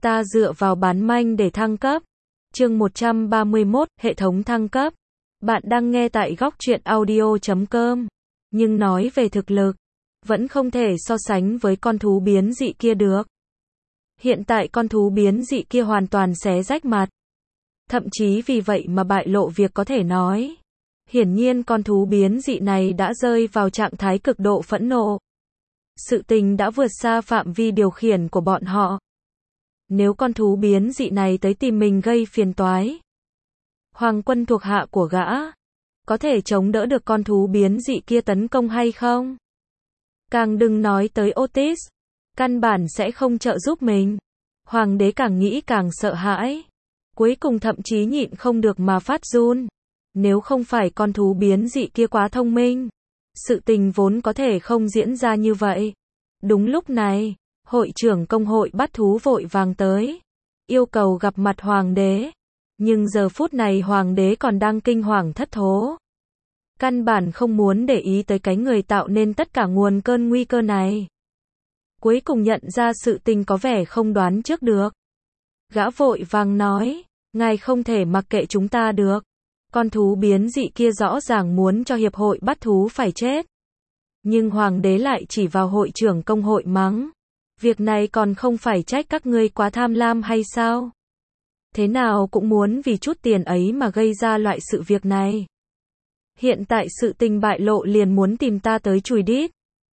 Ta dựa vào bán manh để thăng cấp. Chương 131, hệ thống thăng cấp. Bạn đang nghe tại góc truyện audio.com. Nhưng nói về thực lực, vẫn không thể so sánh với con thú biến dị kia được. Hiện tại con thú biến dị kia hoàn toàn xé rách mặt. Thậm chí vì vậy mà bại lộ việc có thể nói. Hiển nhiên con thú biến dị này đã rơi vào trạng thái cực độ phẫn nộ. Sự tình đã vượt xa phạm vi điều khiển của bọn họ. Nếu con thú biến dị này tới tìm mình gây phiền toái, hoàng quân thuộc hạ của gã có thể chống đỡ được con thú biến dị kia tấn công hay không? Càng đừng nói tới Otis, căn bản sẽ không trợ giúp mình. Hoàng đế càng nghĩ càng sợ hãi, cuối cùng thậm chí nhịn không được mà phát run. Nếu không phải con thú biến dị kia quá thông minh, sự tình vốn có thể không diễn ra như vậy. Đúng lúc này, hội trưởng công hội bắt thú vội vàng tới, yêu cầu gặp mặt hoàng đế. Nhưng giờ phút này hoàng đế còn đang kinh hoàng thất thố. Căn bản không muốn để ý tới cái người tạo nên tất cả nguồn cơn nguy cơ này. Cuối cùng nhận ra sự tình có vẻ không đoán trước được. Gã vội vàng nói, ngài không thể mặc kệ chúng ta được. Con thú biến dị kia rõ ràng muốn cho hiệp hội bắt thú phải chết. Nhưng hoàng đế lại chỉ vào hội trưởng công hội mắng. Việc này còn không phải trách các ngươi quá tham lam hay sao? Thế nào cũng muốn vì chút tiền ấy mà gây ra loại sự việc này. Hiện tại sự tình bại lộ liền muốn tìm ta tới chùi đít.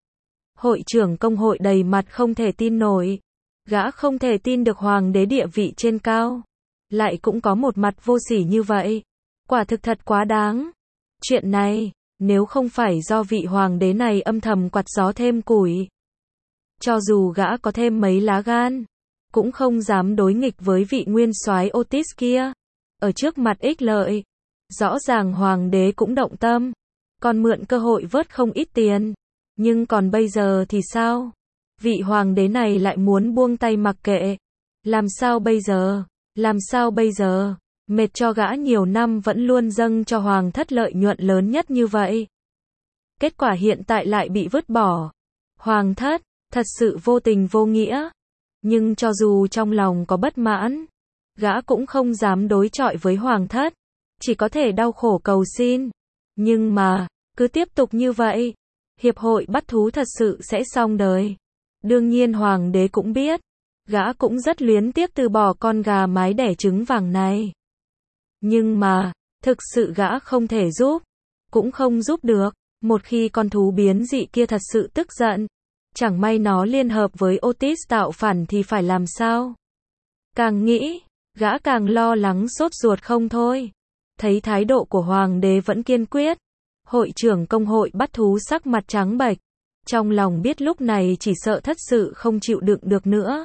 Hội trưởng công hội đầy mặt không thể tin nổi. Gã không thể tin được hoàng đế địa vị trên cao. Lại cũng có một mặt vô sỉ như vậy. Quả thực thật quá đáng. Chuyện này, nếu không phải do vị hoàng đế này âm thầm quạt gió thêm củi, cho dù gã có thêm mấy lá gan, cũng không dám đối nghịch với vị nguyên soái Otis kia. Ở trước mặt ích lợi, rõ ràng hoàng đế cũng động tâm, còn mượn cơ hội vớt không ít tiền. Nhưng còn bây giờ thì sao? Vị hoàng đế này lại muốn buông tay mặc kệ. Làm sao bây giờ? Làm sao bây giờ? Mệt cho gã nhiều năm vẫn luôn dâng cho hoàng thất lợi nhuận lớn nhất như vậy. Kết quả hiện tại lại bị vứt bỏ. Hoàng thất, thật sự vô tình vô nghĩa. Nhưng cho dù trong lòng có bất mãn, gã cũng không dám đối chọi với hoàng thất. Chỉ có thể đau khổ cầu xin. Nhưng mà, cứ tiếp tục như vậy, hiệp hội bắt thú thật sự sẽ xong đời. Đương nhiên hoàng đế cũng biết, gã cũng rất luyến tiếc từ bỏ con gà mái đẻ trứng vàng này. Nhưng mà, thực sự gã không thể giúp, cũng không giúp được. Một khi con thú biến dị kia thật sự tức giận, chẳng may nó liên hợp với Otis tạo phản thì phải làm sao? Càng nghĩ, gã càng lo lắng sốt ruột không thôi. Thấy thái độ của hoàng đế vẫn kiên quyết, hội trưởng công hội bắt thú sắc mặt trắng bệch, trong lòng biết lúc này chỉ sợ thật sự không chịu đựng được nữa.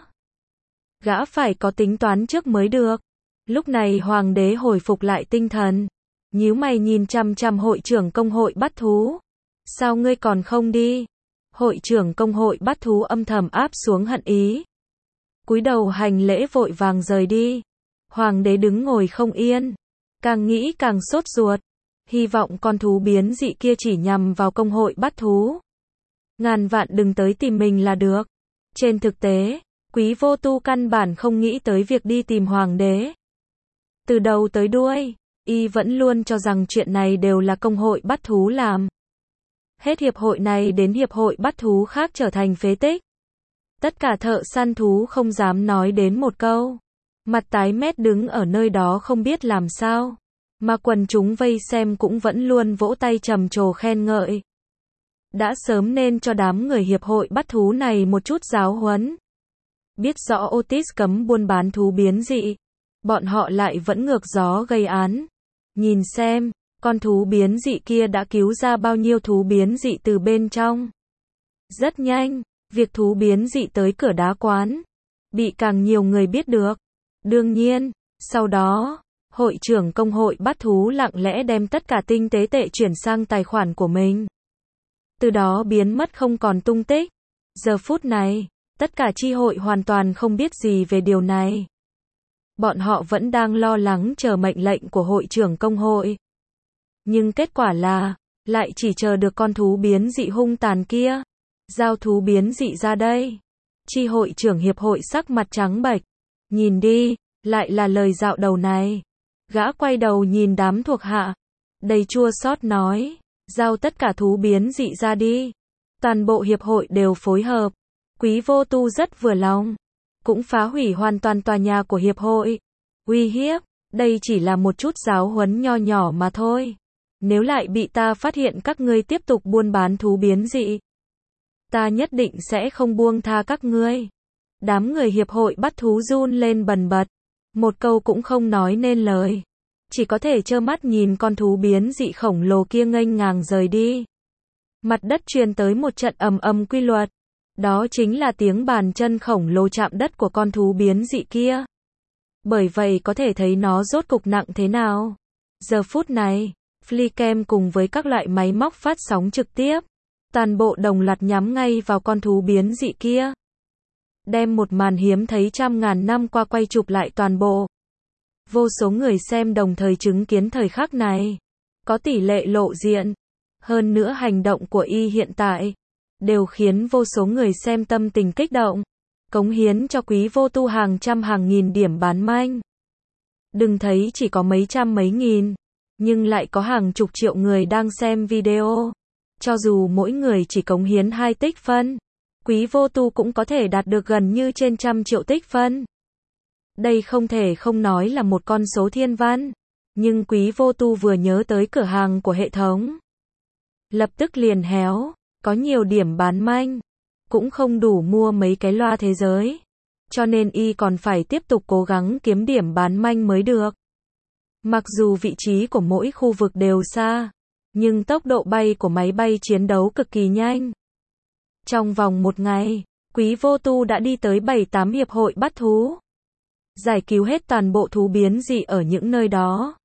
Gã phải có tính toán trước mới được. Lúc này hoàng đế hồi phục lại tinh thần, nhíu mày nhìn chằm chằm hội trưởng công hội bắt thú. Sao ngươi còn không đi? Hội trưởng công hội bắt thú âm thầm áp xuống hận ý, cúi đầu hành lễ vội vàng rời đi. Hoàng đế đứng ngồi không yên, càng nghĩ càng sốt ruột, hy vọng con thú biến dị kia chỉ nhằm vào công hội bắt thú. Ngàn vạn đừng tới tìm mình là được. Trên thực tế, Quý Vô Tu căn bản không nghĩ tới việc đi tìm hoàng đế. Từ đầu tới đuôi, y vẫn luôn cho rằng chuyện này đều là công hội bắt thú làm. Hết hiệp hội này đến hiệp hội bắt thú khác trở thành phế tích. Tất cả thợ săn thú không dám nói đến một câu. Mặt tái mét đứng ở nơi đó không biết làm sao. Mà quần chúng vây xem cũng vẫn luôn vỗ tay trầm trồ khen ngợi. Đã sớm nên cho đám người hiệp hội bắt thú này một chút giáo huấn. Biết rõ Otis cấm buôn bán thú biến dị, bọn họ lại vẫn ngược gió gây án. Nhìn xem, con thú biến dị kia đã cứu ra bao nhiêu thú biến dị từ bên trong. Rất nhanh, việc thú biến dị tới cửa đá quán, bị càng nhiều người biết được. Đương nhiên, sau đó, hội trưởng công hội bắt thú lặng lẽ đem tất cả tinh tế tệ chuyển sang tài khoản của mình. Từ đó biến mất không còn tung tích. Giờ phút này, tất cả chi hội hoàn toàn không biết gì về điều này. Bọn họ vẫn đang lo lắng chờ mệnh lệnh của hội trưởng công hội. Nhưng kết quả là, lại chỉ chờ được con thú biến dị hung tàn kia. Giao thú biến dị ra đây. Chi hội trưởng hiệp hội sắc mặt trắng bệch. Nhìn đi, lại là lời dạo đầu này. Gã quay đầu nhìn đám thuộc hạ, đầy chua xót nói, giao tất cả thú biến dị ra đi. Toàn bộ hiệp hội đều phối hợp. Quý Vô Tu rất vừa lòng, cũng phá hủy hoàn toàn tòa nhà của hiệp hội. Uy hiếp, đây chỉ là một chút giáo huấn nho nhỏ mà thôi. Nếu lại bị ta phát hiện các ngươi tiếp tục buôn bán thú biến dị, ta nhất định sẽ không buông tha các ngươi. Đám người hiệp hội bắt thú run lên bần bật, một câu cũng không nói nên lời. Chỉ có thể trơ mắt nhìn con thú biến dị khổng lồ kia nghênh ngang rời đi. Mặt đất truyền tới một trận ầm ầm quy luật. Đó chính là tiếng bàn chân khổng lồ chạm đất của con thú biến dị kia. Bởi vậy có thể thấy nó rốt cục nặng thế nào. Giờ phút này, Flycam cùng với các loại máy móc phát sóng trực tiếp, toàn bộ đồng loạt nhắm ngay vào con thú biến dị kia. Đem một màn hiếm thấy trăm ngàn năm qua quay chụp lại toàn bộ. Vô số người xem đồng thời chứng kiến thời khắc này. Có tỷ lệ lộ diện. Hơn nữa hành động của y hiện tại đều khiến vô số người xem tâm tình kích động, cống hiến cho Quý Vô Tu hàng trăm hàng nghìn điểm bán manh. Đừng thấy chỉ có mấy trăm mấy nghìn, nhưng lại có hàng chục triệu người đang xem video. Cho dù mỗi người chỉ cống hiến 2 tích phân, Quý Vô Tu cũng có thể đạt được gần như trên 100 triệu tích phân. Đây không thể không nói là một con số thiên văn, nhưng Quý Vô Tu vừa nhớ tới cửa hàng của hệ thống, lập tức liền héo. Có nhiều điểm bán manh, cũng không đủ mua mấy cái loa thế giới. Cho nên y còn phải tiếp tục cố gắng kiếm điểm bán manh mới được. Mặc dù vị trí của mỗi khu vực đều xa, nhưng tốc độ bay của máy bay chiến đấu cực kỳ nhanh. Trong vòng một ngày, Quý Vô Tu đã đi tới 7-8 hiệp hội bắt thú. Giải cứu hết toàn bộ thú biến dị ở những nơi đó.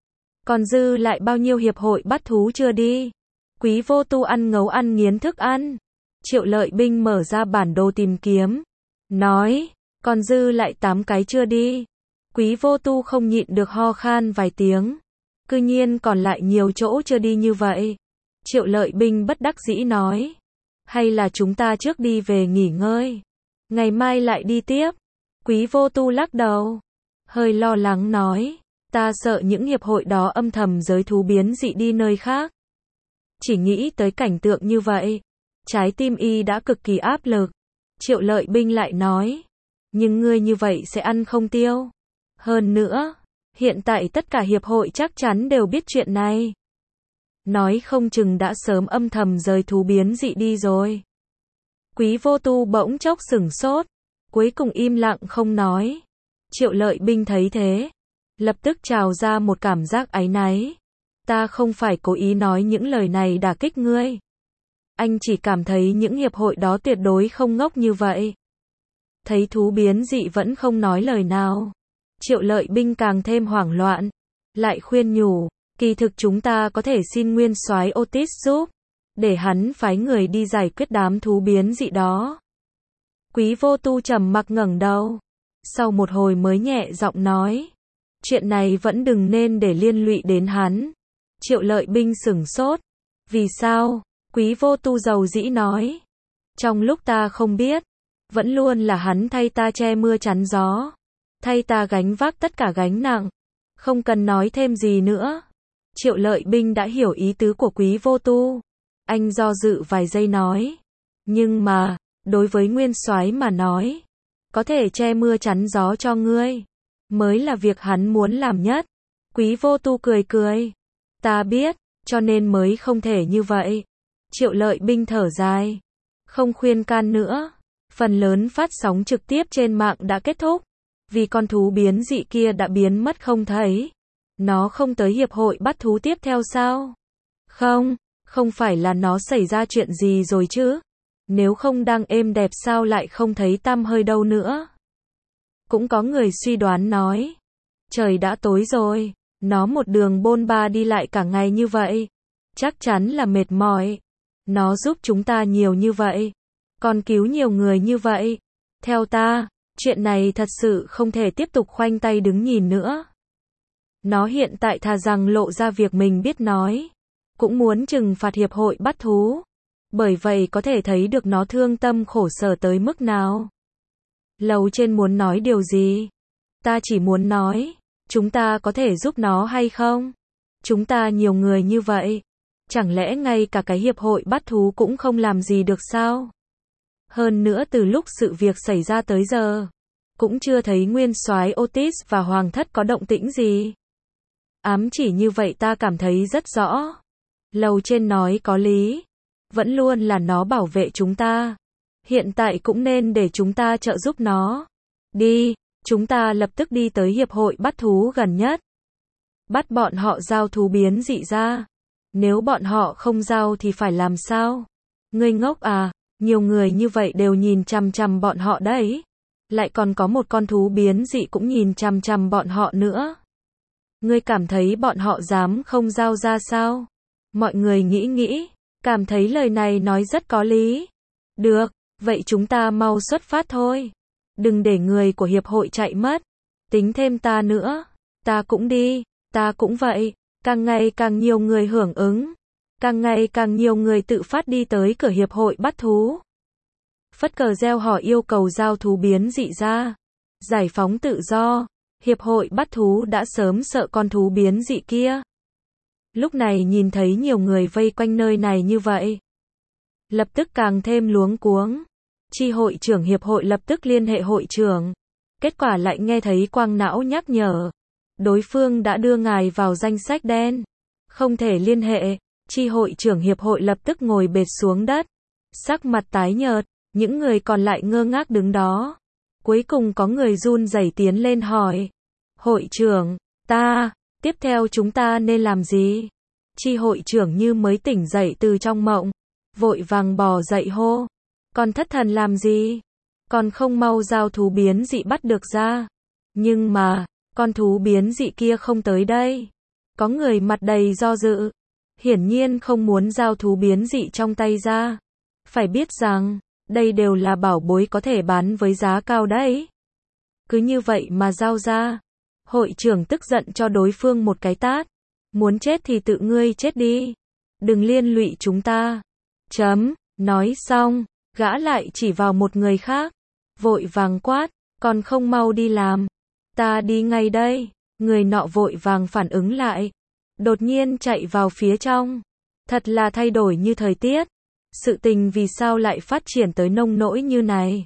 Còn dư lại bao nhiêu hiệp hội bắt thú chưa đi? Quý Vô Tu ăn ngấu ăn nghiến thức ăn. Triệu Lợi Binh mở ra bản đồ tìm kiếm, nói, còn dư lại 8 cái chưa đi. Quý Vô Tu không nhịn được ho khan vài tiếng. Cư nhiên còn lại nhiều chỗ chưa đi như vậy. Triệu Lợi Binh bất đắc dĩ nói, hay là chúng ta trước đi về nghỉ ngơi, ngày mai lại đi tiếp. Quý Vô Tu lắc đầu, hơi lo lắng nói, ta sợ những hiệp hội đó âm thầm giới thú biến dị đi nơi khác. Chỉ nghĩ tới cảnh tượng như vậy, trái tim y đã cực kỳ áp lực. Triệu Lợi Binh lại nói, nhưng ngươi như vậy sẽ ăn không tiêu. Hơn nữa, hiện tại tất cả hiệp hội chắc chắn đều biết chuyện này. Nói không chừng đã sớm âm thầm rời thú biến dị đi rồi. Quý Vô Tu bỗng chốc sửng sốt, cuối cùng im lặng không nói. Triệu Lợi Binh thấy thế, lập tức trào ra một cảm giác áy náy. Ta không phải cố ý nói những lời này đả kích ngươi. Anh chỉ cảm thấy những hiệp hội đó tuyệt đối không ngốc như vậy. Thấy thú biến dị vẫn không nói lời nào. Triệu Lợi Binh càng thêm hoảng loạn. Lại khuyên nhủ, kỳ thực chúng ta có thể xin nguyên soái Otis giúp, để hắn phái người đi giải quyết đám thú biến dị đó. Quý Vô Tu trầm mặc ngẩng đầu. Sau một hồi mới nhẹ giọng nói, chuyện này vẫn đừng nên để liên lụy đến hắn. Triệu Lợi Binh sửng sốt. Vì sao? Quý Vô Tu dầu dĩ nói. Trong lúc ta không biết, vẫn luôn là hắn thay ta che mưa chắn gió, thay ta gánh vác tất cả gánh nặng. Không cần nói thêm gì nữa. Triệu Lợi Binh đã hiểu ý tứ của Quý Vô Tu. Anh do dự vài giây nói, nhưng mà, đối với nguyên soái mà nói, có thể che mưa chắn gió cho ngươi, mới là việc hắn muốn làm nhất. Quý Vô Tu cười cười. Ta biết, cho nên mới không thể như vậy. Triệu Lợi Binh thở dài, không khuyên can nữa. Phần lớn phát sóng trực tiếp trên mạng đã kết thúc, vì con thú biến dị kia đã biến mất không thấy. Nó không tới hiệp hội bắt thú tiếp theo sao? Không phải là nó xảy ra chuyện gì rồi chứ? Nếu không đang êm đẹp sao lại không thấy tăm hơi đâu nữa? Cũng có người suy đoán nói, trời đã tối rồi, nó một đường bôn ba đi lại cả ngày như vậy, chắc chắn là mệt mỏi. Nó giúp chúng ta nhiều như vậy, còn cứu nhiều người như vậy. Theo ta, chuyện này thật sự không thể tiếp tục khoanh tay đứng nhìn nữa. Nó hiện tại thà rằng lộ ra việc mình biết nói, cũng muốn trừng phạt hiệp hội bắt thú. Bởi vậy có thể thấy được nó thương tâm khổ sở tới mức nào. Lầu trên muốn nói điều gì? Ta chỉ muốn nói, chúng ta có thể giúp nó hay không? Chúng ta nhiều người như vậy, chẳng lẽ ngay cả cái hiệp hội bắt thú cũng không làm gì được sao? Hơn nữa từ lúc sự việc xảy ra tới giờ, cũng chưa thấy nguyên soái Otis và Hoàng thất có động tĩnh gì. Ám chỉ như vậy ta cảm thấy rất rõ. Lầu trên nói có lý. Vẫn luôn là nó bảo vệ chúng ta. Hiện tại cũng nên để chúng ta trợ giúp nó. Đi, chúng ta lập tức đi tới hiệp hội bắt thú gần nhất. Bắt bọn họ giao thú biến dị ra. Nếu bọn họ không giao thì phải làm sao? Ngươi ngốc à, nhiều người như vậy đều nhìn chằm chằm bọn họ đấy. Lại còn có một con thú biến dị cũng nhìn chằm chằm bọn họ nữa. Ngươi cảm thấy bọn họ dám không giao ra sao? Mọi người nghĩ, cảm thấy lời này nói rất có lý. Được, vậy chúng ta mau xuất phát thôi. Đừng để người của hiệp hội chạy mất. Tính thêm ta nữa. Ta cũng đi, ta cũng vậy. Càng ngày càng nhiều người hưởng ứng. Càng ngày càng nhiều người tự phát đi tới cửa hiệp hội bắt thú. Phất cờ reo hò yêu cầu giao thú biến dị ra. Giải phóng tự do. Hiệp hội bắt thú đã sớm sợ con thú biến dị kia. Lúc này nhìn thấy nhiều người vây quanh nơi này như vậy. Lập tức càng thêm luống cuống. Chi hội trưởng hiệp hội lập tức liên hệ hội trưởng. Kết quả lại nghe thấy quang não nhắc nhở. Đối phương đã đưa ngài vào danh sách đen. Không thể liên hệ. Chi hội trưởng hiệp hội lập tức ngồi bệt xuống đất. Sắc mặt tái nhợt. Những người còn lại ngơ ngác đứng đó. Cuối cùng có người run rẩy tiến lên hỏi. Hội trưởng, tiếp theo chúng ta nên làm gì? Chi hội trưởng như mới tỉnh dậy từ trong mộng. Vội vàng bò dậy hô. Còn thất thần làm gì? Còn không mau giao thú biến dị bắt được ra. Nhưng mà, con thú biến dị kia không tới đây. Có người mặt đầy do dự. Hiển nhiên không muốn giao thú biến dị trong tay ra. Phải biết rằng, đây đều là bảo bối có thể bán với giá cao đấy. Cứ như vậy mà giao ra. Hội trưởng tức giận cho đối phương một cái tát. Muốn chết thì tự ngươi chết đi. Đừng liên lụy chúng ta. Nói xong, gã lại chỉ vào một người khác. Vội vàng quát, còn không mau đi làm. Ta đi ngay đây. Người nọ vội vàng phản ứng lại. Đột nhiên chạy vào phía trong. Thật là thay đổi như thời tiết. Sự tình vì sao lại phát triển tới nông nỗi như này?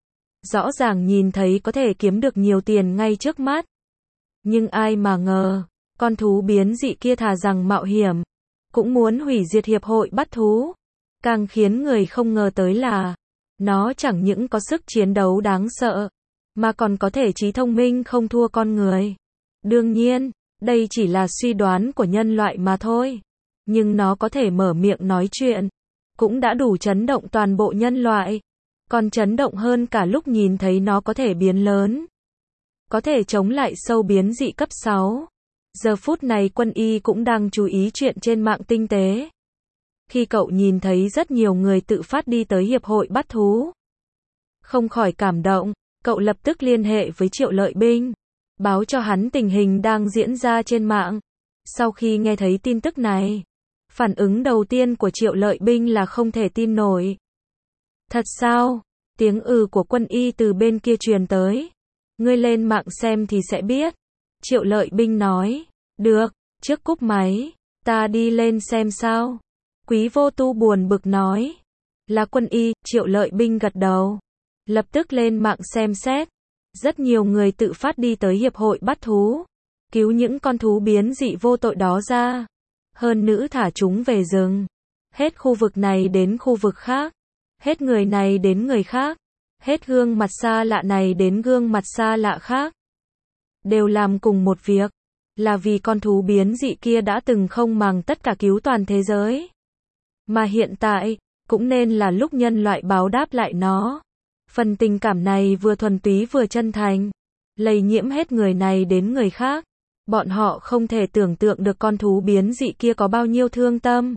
Rõ ràng nhìn thấy có thể kiếm được nhiều tiền ngay trước mắt. Nhưng ai mà ngờ, con thú biến dị kia thà rằng mạo hiểm, cũng muốn hủy diệt hiệp hội bắt thú. Càng khiến người không ngờ tới là, nó chẳng những có sức chiến đấu đáng sợ, mà còn có thể trí thông minh không thua con người. Đương nhiên, đây chỉ là suy đoán của nhân loại mà thôi. Nhưng nó có thể mở miệng nói chuyện, cũng đã đủ chấn động toàn bộ nhân loại. Còn chấn động hơn cả lúc nhìn thấy nó có thể biến lớn. Có thể chống lại sâu biến dị cấp 6. Giờ phút này Quân Y cũng đang chú ý chuyện trên mạng tinh tế. Khi cậu nhìn thấy rất nhiều người tự phát đi tới hiệp hội bắt thú, không khỏi cảm động, cậu lập tức liên hệ với Triệu Lợi Binh, báo cho hắn tình hình đang diễn ra trên mạng. Sau khi nghe thấy tin tức này, phản ứng đầu tiên của Triệu Lợi Binh là không thể tin nổi. Thật sao? Tiếng của Quân Y từ bên kia truyền tới. Ngươi lên mạng xem thì sẽ biết. Triệu Lợi Binh nói. Được, trước cúp máy, ta đi lên xem sao. Quý Vô Tu buồn bực nói. Là Quân Y, Triệu Lợi Binh gật đầu. Lập tức lên mạng xem xét. Rất nhiều người tự phát đi tới hiệp hội bắt thú. Cứu những con thú biến dị vô tội đó ra. Hơn nữa thả chúng về rừng. Hết khu vực này đến khu vực khác. Hết người này đến người khác. Hết gương mặt xa lạ này đến gương mặt xa lạ khác. Đều làm cùng một việc. Là vì con thú biến dị kia đã từng không màng tất cả cứu toàn thế giới. Mà hiện tại, cũng nên là lúc nhân loại báo đáp lại nó. Phần tình cảm này vừa thuần túy vừa chân thành. Lây nhiễm hết người này đến người khác. Bọn họ không thể tưởng tượng được con thú biến dị kia có bao nhiêu thương tâm.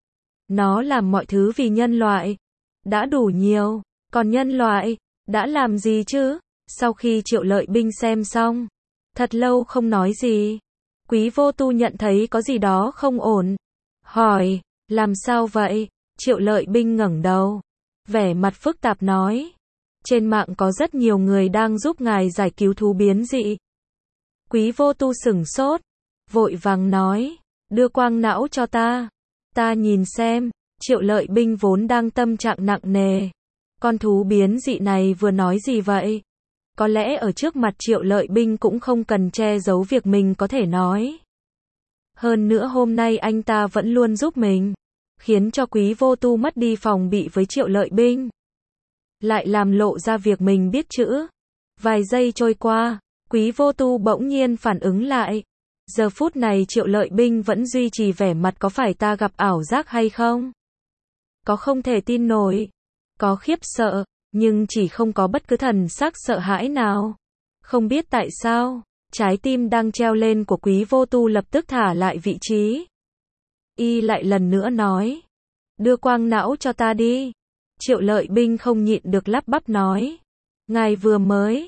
Nó làm mọi thứ vì nhân loại. Đã đủ nhiều. Còn nhân loại, đã làm gì chứ? Sau khi Triệu Lợi Binh xem xong, thật lâu không nói gì. Quý Vô Tu nhận thấy có gì đó không ổn. Hỏi, làm sao vậy? Triệu Lợi Binh ngẩng đầu. Vẻ mặt phức tạp nói. Trên mạng có rất nhiều người đang giúp ngài giải cứu thú biến dị. Quý Vô Tu sửng sốt, vội vàng nói, đưa quang não cho ta. Ta nhìn xem. Triệu Lợi Binh vốn đang tâm trạng nặng nề. Con thú biến dị này vừa nói gì vậy? Có lẽ ở trước mặt Triệu Lợi Binh cũng không cần che giấu việc mình có thể nói. Hơn nữa hôm nay anh ta vẫn luôn giúp mình, khiến cho Quý Vô Tu mất đi phòng bị với Triệu Lợi Binh. Lại làm lộ ra việc mình biết chữ. Vài giây trôi qua, Quý Vô Tu bỗng nhiên phản ứng lại. Giờ phút này Triệu Lợi Binh vẫn duy trì vẻ mặt có phải ta gặp ảo giác hay không? Có không thể tin nổi, có khiếp sợ, nhưng chỉ không có bất cứ thần sắc sợ hãi nào. Không biết tại sao, trái tim đang treo lên của Quý Vô Tu lập tức thả lại vị trí. Y lại lần nữa nói, đưa quang não cho ta đi. Triệu Lợi Binh không nhịn được lắp bắp nói, ngài vừa mới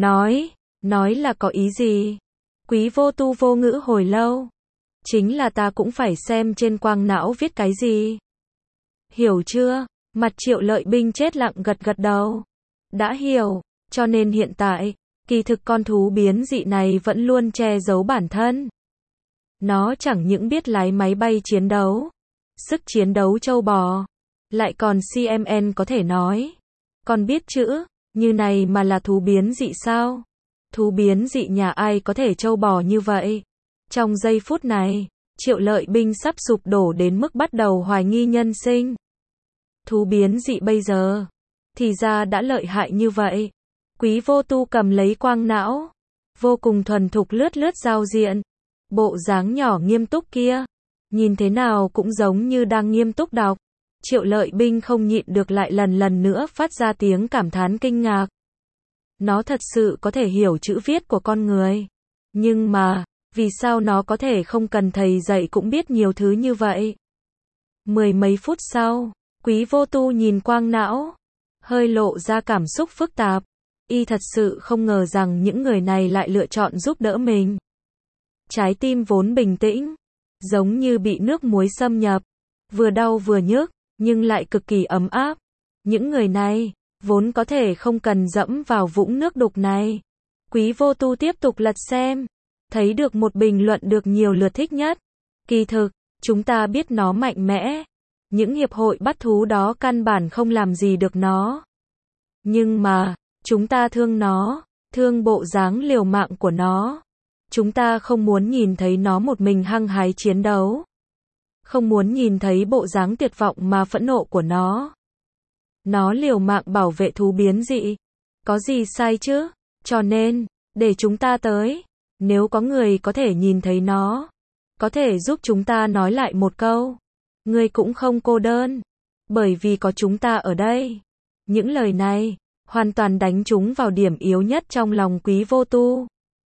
nói là có ý gì? Quý Vô Tu vô ngữ hồi lâu. Chính là ta cũng phải xem trên quang não viết cái gì. Hiểu chưa? Mặt Triệu Lợi Binh chết lặng gật gật đầu. Đã hiểu, cho nên hiện tại, kỳ thực con thú biến dị này vẫn luôn che giấu bản thân. Nó chẳng những biết lái máy bay chiến đấu, sức chiến đấu trâu bò, lại còn CMN có thể nói. Còn biết chữ, như này mà là thú biến dị sao? Thú biến dị nhà ai có thể trâu bò như vậy? Trong giây phút này, Triệu Lợi Binh sắp sụp đổ đến mức bắt đầu hoài nghi nhân sinh. Thú biến dị bây giờ, thì ra đã lợi hại như vậy. Quý Vô Tu cầm lấy quang não, vô cùng thuần thục lướt giao diện. Bộ dáng nhỏ nghiêm túc kia, nhìn thế nào cũng giống như đang nghiêm túc đọc. Triệu Lợi Binh không nhịn được lại lần nữa phát ra tiếng cảm thán kinh ngạc. Nó thật sự có thể hiểu chữ viết của con người. Nhưng mà, vì sao nó có thể không cần thầy dạy cũng biết nhiều thứ như vậy? Mười mấy phút sau, Quý Vô Tu nhìn quang não, hơi lộ ra cảm xúc phức tạp. Y thật sự không ngờ rằng những người này lại lựa chọn giúp đỡ mình. Trái tim vốn bình tĩnh, giống như bị nước muối xâm nhập, vừa đau vừa nhức, nhưng lại cực kỳ ấm áp. Những người này, vốn có thể không cần dẫm vào vũng nước đục này. Quý Vô Tu tiếp tục lật xem, thấy được một bình luận được nhiều lượt thích nhất. Kỳ thực, chúng ta biết nó mạnh mẽ. Những hiệp hội bắt thú đó căn bản không làm gì được nó. Nhưng mà, chúng ta thương nó, thương bộ dáng liều mạng của nó. Chúng ta không muốn nhìn thấy nó một mình hăng hái chiến đấu. Không muốn nhìn thấy bộ dáng tuyệt vọng mà phẫn nộ của nó. Nó liều mạng bảo vệ thú biến dị. Có gì sai chứ? Cho nên, để chúng ta tới. Nếu có người có thể nhìn thấy nó, có thể giúp chúng ta nói lại một câu. Ngươi cũng không cô đơn. Bởi vì có chúng ta ở đây. Những lời này, hoàn toàn đánh trúng vào điểm yếu nhất trong lòng Quý Vô Tu.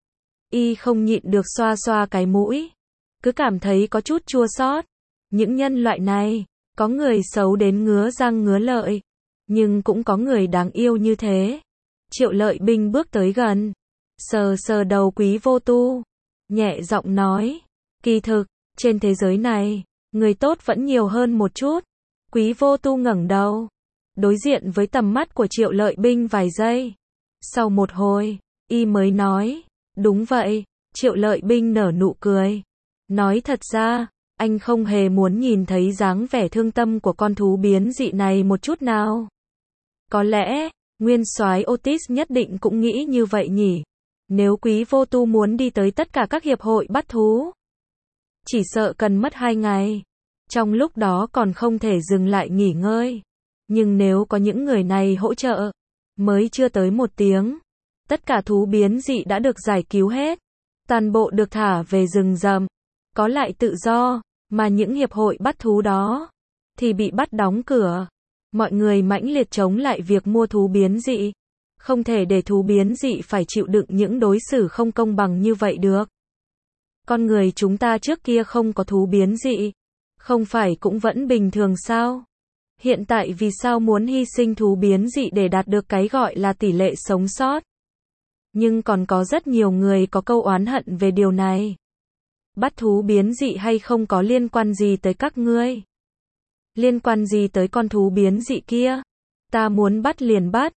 Y không nhịn được xoa xoa cái mũi. Cứ cảm thấy có chút chua xót. Những nhân loại này, có người xấu đến ngứa răng ngứa lợi. Nhưng cũng có người đáng yêu như thế. Triệu Lợi Binh bước tới gần, sờ đầu Quý Vô Tu, nhẹ giọng nói, kỳ thực, trên thế giới này, người tốt vẫn nhiều hơn một chút. Quý Vô Tu ngẩng đầu, đối diện với tầm mắt của Triệu Lợi Binh vài giây. Sau một hồi, y mới nói, đúng vậy. Triệu Lợi Binh nở nụ cười, nói thật ra, anh không hề muốn nhìn thấy dáng vẻ thương tâm của con thú biến dị này một chút nào. Có lẽ, nguyên soái Otis nhất định cũng nghĩ như vậy nhỉ. Nếu Quý Vô Tu muốn đi tới tất cả các hiệp hội bắt thú, chỉ sợ cần mất 2 ngày. Trong lúc đó còn không thể dừng lại nghỉ ngơi. Nhưng nếu có những người này hỗ trợ, mới chưa tới 1 tiếng, tất cả thú biến dị đã được giải cứu hết. Toàn bộ được thả về rừng rậm, có lại tự do, mà những hiệp hội bắt thú đó thì bị bắt đóng cửa. Mọi người mãnh liệt chống lại việc mua thú biến dị. Không thể để thú biến dị phải chịu đựng những đối xử không công bằng như vậy được. Con người chúng ta trước kia không có thú biến dị, không phải cũng vẫn bình thường sao? Hiện tại vì sao muốn hy sinh thú biến dị để đạt được cái gọi là tỷ lệ sống sót? Nhưng còn có rất nhiều người có câu oán hận về điều này. Bắt thú biến dị hay không có liên quan gì tới các ngươi? Liên quan gì tới con thú biến dị kia? Ta muốn bắt liền bắt.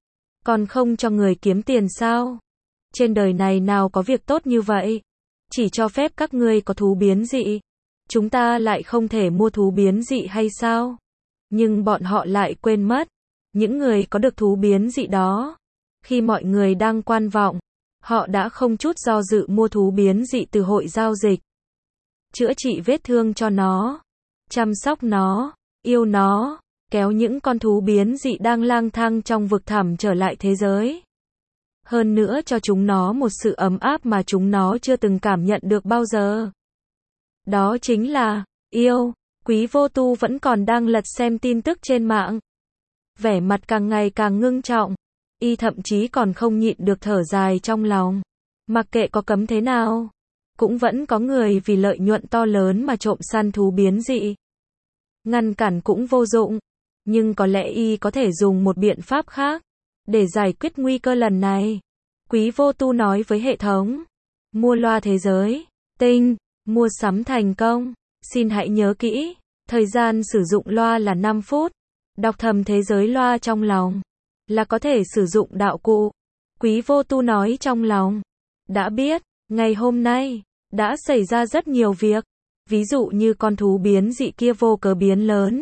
Còn không cho người kiếm tiền sao? Trên đời này nào có việc tốt như vậy? Chỉ cho phép các ngươi có thú biến dị. Chúng ta lại không thể mua thú biến dị hay sao? Nhưng bọn họ lại quên mất. Những người có được thú biến dị đó. Khi mọi người đang quan vọng, họ đã không chút do dự mua thú biến dị từ hội giao dịch. Chữa trị vết thương cho nó. Chăm sóc nó. Yêu nó. Kéo những con thú biến dị đang lang thang trong vực thẳm trở lại thế giới. Hơn nữa cho chúng nó một sự ấm áp mà chúng nó chưa từng cảm nhận được bao giờ. Đó chính là yêu. Quý Vô Tu vẫn còn đang lật xem tin tức trên mạng. Vẻ mặt càng ngày càng ngưng trọng. Y thậm chí còn không nhịn được thở dài trong lòng. Mặc kệ có cấm thế nào, cũng vẫn có người vì lợi nhuận to lớn mà trộm săn thú biến dị. Ngăn cản cũng vô dụng. Nhưng có lẽ y có thể dùng một biện pháp khác để giải quyết nguy cơ lần này. Quý Vô Tu nói với hệ thống. Mua loa thế giới. Tinh. Mua sắm thành công. Xin hãy nhớ kỹ. Thời gian sử dụng loa là 5 phút. Đọc thầm thế giới loa trong lòng. Là có thể sử dụng đạo cụ. Quý Vô Tu nói trong lòng. Đã biết. Ngày hôm nay. Đã xảy ra rất nhiều việc. Ví dụ như con thú biến dị kia vô cớ biến lớn.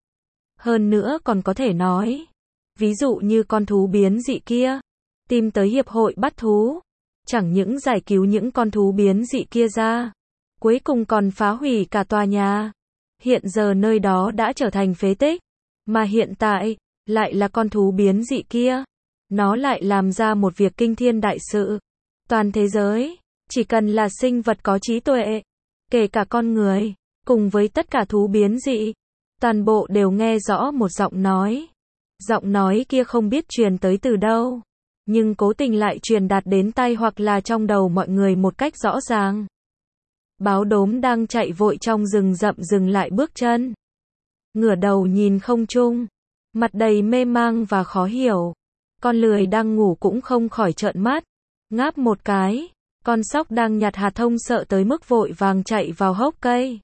Hơn nữa còn có thể nói. Ví dụ như con thú biến dị kia. Tìm tới hiệp hội bắt thú. Chẳng những giải cứu những con thú biến dị kia ra. Cuối cùng còn phá hủy cả tòa nhà. Hiện giờ nơi đó đã trở thành phế tích. Mà hiện tại, lại là con thú biến dị kia. Nó lại làm ra một việc kinh thiên đại sự. Toàn thế giới, chỉ cần là sinh vật có trí tuệ, kể cả con người, cùng với tất cả thú biến dị, toàn bộ đều nghe rõ một giọng nói. Giọng nói kia không biết truyền tới từ đâu, nhưng cố tình lại truyền đạt đến tai hoặc là trong đầu mọi người một cách rõ ràng. Báo đốm đang chạy vội trong rừng rậm dừng lại bước chân. Ngửa đầu nhìn không trung, mặt đầy mê mang và khó hiểu. Con lười đang ngủ cũng không khỏi trợn mắt, ngáp một cái. Con sóc đang nhặt hạt thông sợ tới mức vội vàng chạy vào hốc cây.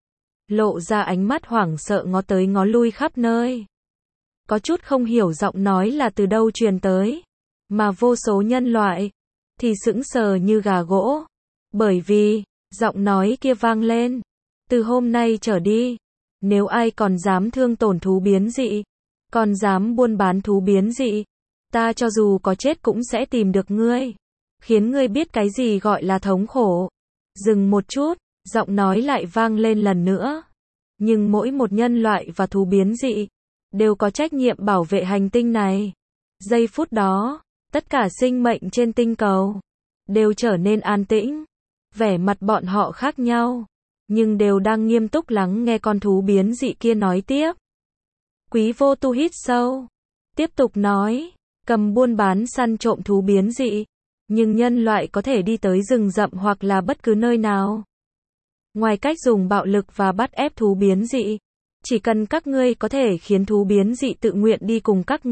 Lộ ra ánh mắt hoảng sợ ngó tới ngó lui khắp nơi. Có chút không hiểu giọng nói là từ đâu truyền tới. Mà vô số nhân loại thì sững sờ như gà gỗ. Bởi vì giọng nói kia vang lên. Từ hôm nay trở đi, nếu ai còn dám thương tổn thú biến dị, còn dám buôn bán thú biến dị, ta cho dù có chết cũng sẽ tìm được ngươi. Khiến ngươi biết cái gì gọi là thống khổ. Dừng một chút, giọng nói lại vang lên lần nữa. Nhưng mỗi một nhân loại và thú biến dị đều có trách nhiệm bảo vệ hành tinh này. Giây phút đó, tất cả sinh mệnh trên tinh cầu đều trở nên an tĩnh. Vẻ mặt bọn họ khác nhau, nhưng đều đang nghiêm túc lắng nghe con thú biến dị kia nói tiếp. Quý Vô Tu hít sâu, tiếp tục nói, cầm buôn bán săn trộm thú biến dị, nhưng nhân loại có thể đi tới rừng rậm hoặc là bất cứ nơi nào. Ngoài cách dùng bạo lực và bắt ép thú biến dị, chỉ cần các ngươi có thể khiến thú biến dị tự nguyện đi cùng các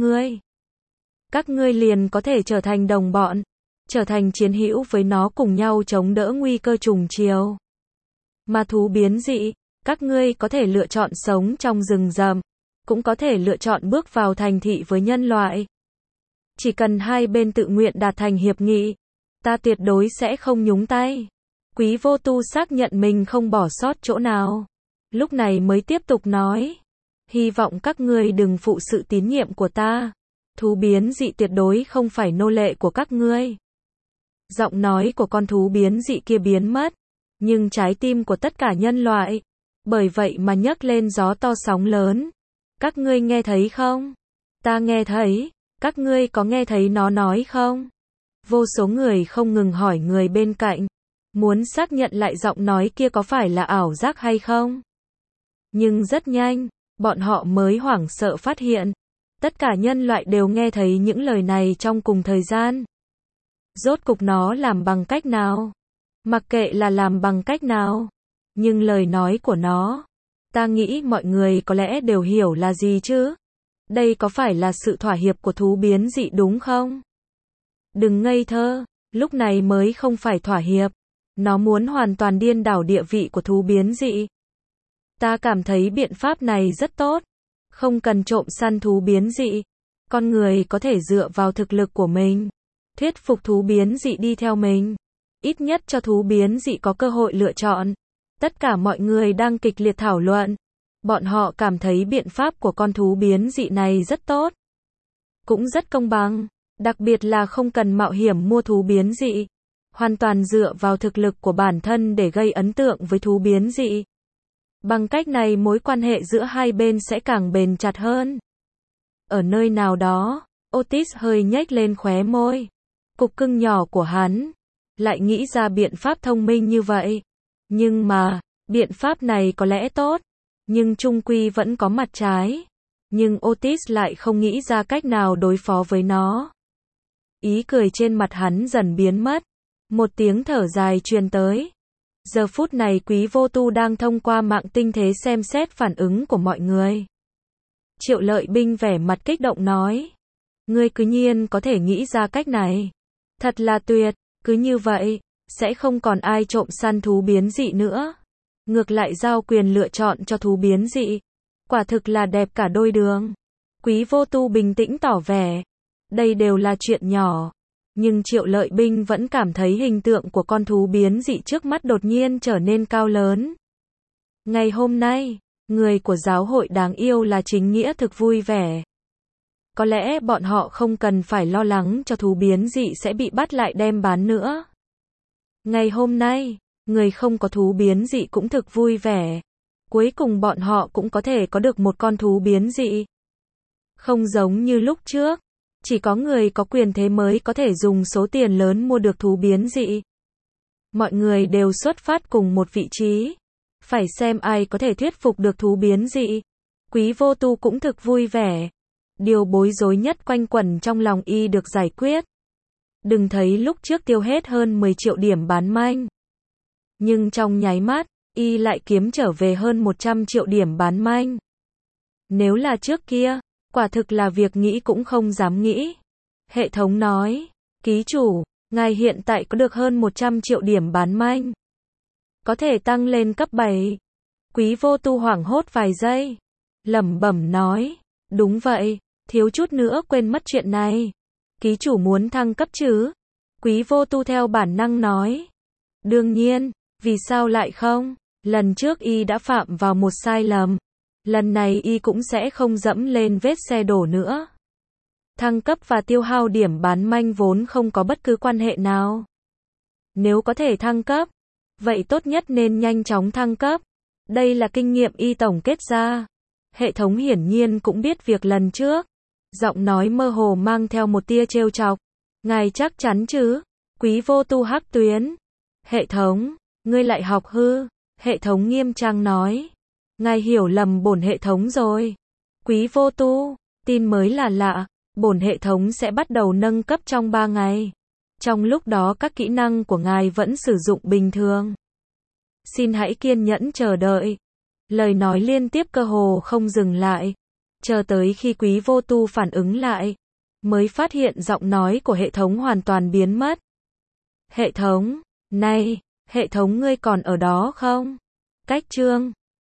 ngươi liền có thể trở thành đồng bọn, trở thành chiến hữu với nó cùng nhau chống đỡ nguy cơ trùng chiều. Mà thú biến dị, các ngươi có thể lựa chọn sống trong rừng rậm, cũng có thể lựa chọn bước vào thành thị với nhân loại. Chỉ cần hai bên tự nguyện đạt thành hiệp nghị, ta tuyệt đối sẽ không nhúng tay. Quý Vô Tu xác nhận mình không bỏ sót chỗ nào. Lúc này mới tiếp tục nói. Hy vọng các ngươi đừng phụ sự tín nhiệm của ta. Thú biến dị tuyệt đối không phải nô lệ của các ngươi. Giọng nói của con thú biến dị kia biến mất. Nhưng trái tim của tất cả nhân loại, bởi vậy mà nhấc lên gió to sóng lớn. Các ngươi nghe thấy không? Ta nghe thấy. Các ngươi có nghe thấy nó nói không? Vô số người không ngừng hỏi người bên cạnh, muốn xác nhận lại giọng nói kia có phải là ảo giác hay không. Nhưng rất nhanh, bọn họ mới hoảng sợ phát hiện, tất cả nhân loại đều nghe thấy những lời này trong cùng thời gian. Rốt cục nó làm bằng cách nào? Mặc kệ là làm bằng cách nào, nhưng lời nói của nó, ta nghĩ mọi người có lẽ đều hiểu là gì chứ? Đây có phải là sự thỏa hiệp của thú biến dị đúng không? Đừng ngây thơ, lúc này mới không phải thỏa hiệp. Nó muốn hoàn toàn điên đảo địa vị của thú biến dị. Ta cảm thấy biện pháp này rất tốt. Không cần trộm săn thú biến dị. Con người có thể dựa vào thực lực của mình, thuyết phục thú biến dị đi theo mình. Ít nhất cho thú biến dị có cơ hội lựa chọn. Tất cả mọi người đang kịch liệt thảo luận. Bọn họ cảm thấy biện pháp của con thú biến dị này rất tốt. Cũng rất công bằng. Đặc biệt là không cần mạo hiểm mua thú biến dị. Hoàn toàn dựa vào thực lực của bản thân để gây ấn tượng với thú biến dị. Bằng cách này mối quan hệ giữa hai bên sẽ càng bền chặt hơn. Ở nơi nào đó, Otis hơi nhếch lên khóe môi. Cục cưng nhỏ của hắn lại nghĩ ra biện pháp thông minh như vậy. Nhưng mà, biện pháp này có lẽ tốt, nhưng chung quy vẫn có mặt trái. Nhưng Otis lại không nghĩ ra cách nào đối phó với nó. Ý cười trên mặt hắn dần biến mất. Một tiếng thở dài truyền tới. Giờ phút này Quý Vô Tu đang thông qua mạng tinh thế xem xét phản ứng của mọi người. Triệu Lợi Binh vẻ mặt kích động nói. Ngươi cứ nhiên có thể nghĩ ra cách này. Thật là tuyệt, cứ như vậy, sẽ không còn ai trộm săn thú biến dị nữa. Ngược lại giao quyền lựa chọn cho thú biến dị. Quả thực là đẹp cả đôi đường. Quý Vô Tu bình tĩnh tỏ vẻ. Đây đều là chuyện nhỏ. Nhưng Triệu Lợi Binh vẫn cảm thấy hình tượng của con thú biến dị trước mắt đột nhiên trở nên cao lớn. Ngày hôm nay, người của giáo hội đáng yêu là chính nghĩa thực vui vẻ. Có lẽ bọn họ không cần phải lo lắng cho thú biến dị sẽ bị bắt lại đem bán nữa. Ngày hôm nay, người không có thú biến dị cũng thực vui vẻ. Cuối cùng bọn họ cũng có thể có được một con thú biến dị. Không giống như lúc trước, chỉ có người có quyền thế mới có thể dùng số tiền lớn mua được thú biến dị. Mọi người đều xuất phát cùng một vị trí. Phải xem ai có thể thuyết phục được thú biến dị. Quý Vô Tu cũng thực vui vẻ. Điều bối rối nhất quanh quẩn trong lòng y được giải quyết. Đừng thấy lúc trước tiêu hết hơn 10 triệu điểm bán manh. Nhưng trong nháy mắt, y lại kiếm trở về hơn 100 triệu điểm bán manh. Nếu là trước kia, quả thực là việc nghĩ cũng không dám nghĩ. Hệ thống nói, ký chủ, ngài hiện tại có được hơn 100 triệu điểm bán manh. Có thể tăng lên cấp 7. Quý Vô Tu hoảng hốt vài giây. Lẩm bẩm nói, đúng vậy, thiếu chút nữa quên mất chuyện này. Ký chủ muốn thăng cấp chứ? Quý Vô Tu theo bản năng nói. Đương nhiên, vì sao lại không? Lần trước y đã phạm vào một sai lầm. Lần này y cũng sẽ không dẫm lên vết xe đổ nữa. Thăng cấp và tiêu hao điểm bán manh vốn không có bất cứ quan hệ nào. Nếu có thể thăng cấp, vậy tốt nhất nên nhanh chóng thăng cấp. Đây là kinh nghiệm y tổng kết ra. Hệ thống hiển nhiên cũng biết việc lần trước. Giọng nói mơ hồ mang theo một tia trêu chọc. Ngài chắc chắn chứ? Quý Vô Tu hắc tuyến. Hệ thống, ngươi lại học hư. Hệ thống nghiêm trang nói. Ngài hiểu lầm bổn hệ thống rồi. Quý Vô Tu, tin mới là lạ. Bổn hệ thống sẽ bắt đầu nâng cấp trong 3 ngày. Trong lúc đó các kỹ năng của ngài vẫn sử dụng bình thường. Xin hãy kiên nhẫn chờ đợi. Lời nói liên tiếp cơ hồ không dừng lại. Chờ tới khi Quý Vô Tu phản ứng lại, mới phát hiện giọng nói của hệ thống hoàn toàn biến mất. Hệ thống, này, hệ thống ngươi còn ở đó không? Cách chương